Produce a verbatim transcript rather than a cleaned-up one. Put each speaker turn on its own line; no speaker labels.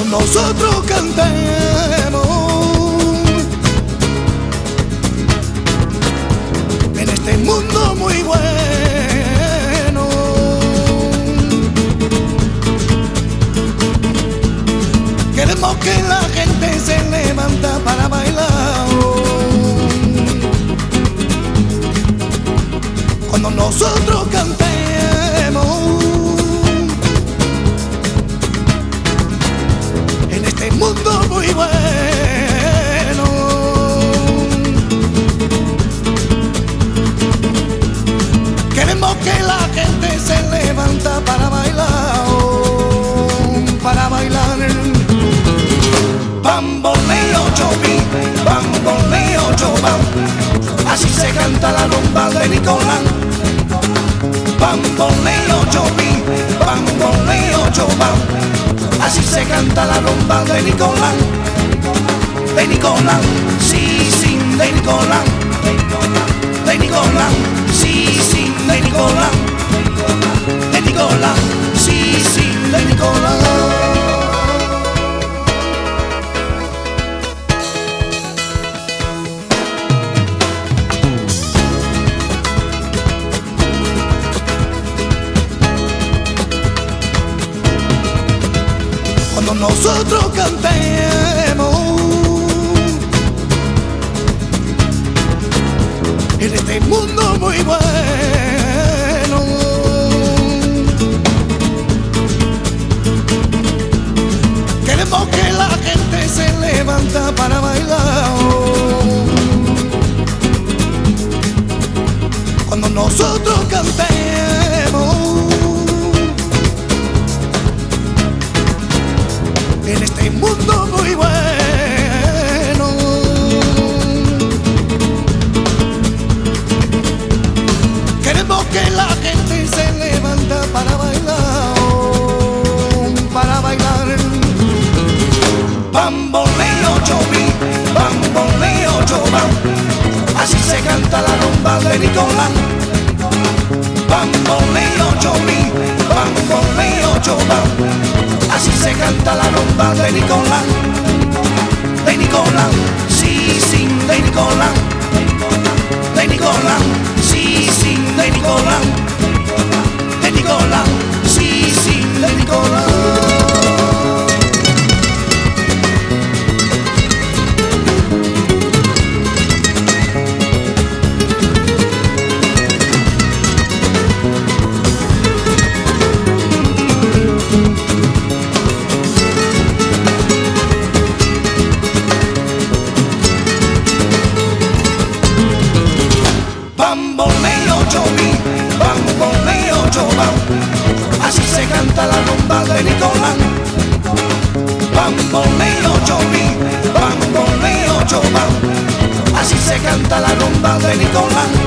nosotros cantemos en este mundo muy bueno. Queremos que la gente se levanta para bailar cuando nosotros cantemos en este mundo muy bueno. Queremos que la gente se levanta para bailar, para bailar. Bamboleo chopi, bamboleo chopam, así se canta la rumba de Nicolás. Bamboleo chopi, bamboleo chopam, así se canta la rumba de Nicolás. De Nicolás, sí, sí, de Nicolás. De Nicolás, sí, sí, de Nicolás. De Nicolás, sí, sí, de Nicolás. Cuando nosotros cantemos en este mundo muy bueno, queremos que la gente se levanta para bailar cuando nosotros cantemos en este mundo muy bueno. Queremos que la gente se levanta para bailar, para bailar. Bamboleo chopi, bamboleo chopam, así se canta la rumba de Nicolás. Bamboleo chopi, bamboleo chopam, así se canta la rumba de Nicolás. De Nicolás, sí, sí, de Nicolás. De Nicolás, sí, sí, de Nicolás. De Nicolás, sí, sí, de Nicolás. Bamboleo chopi, bamboleo chopam, así se canta la rumba de Nicolás. Bamboleo chopi, bamboleo chopam, así se canta la rumba de Nicolás.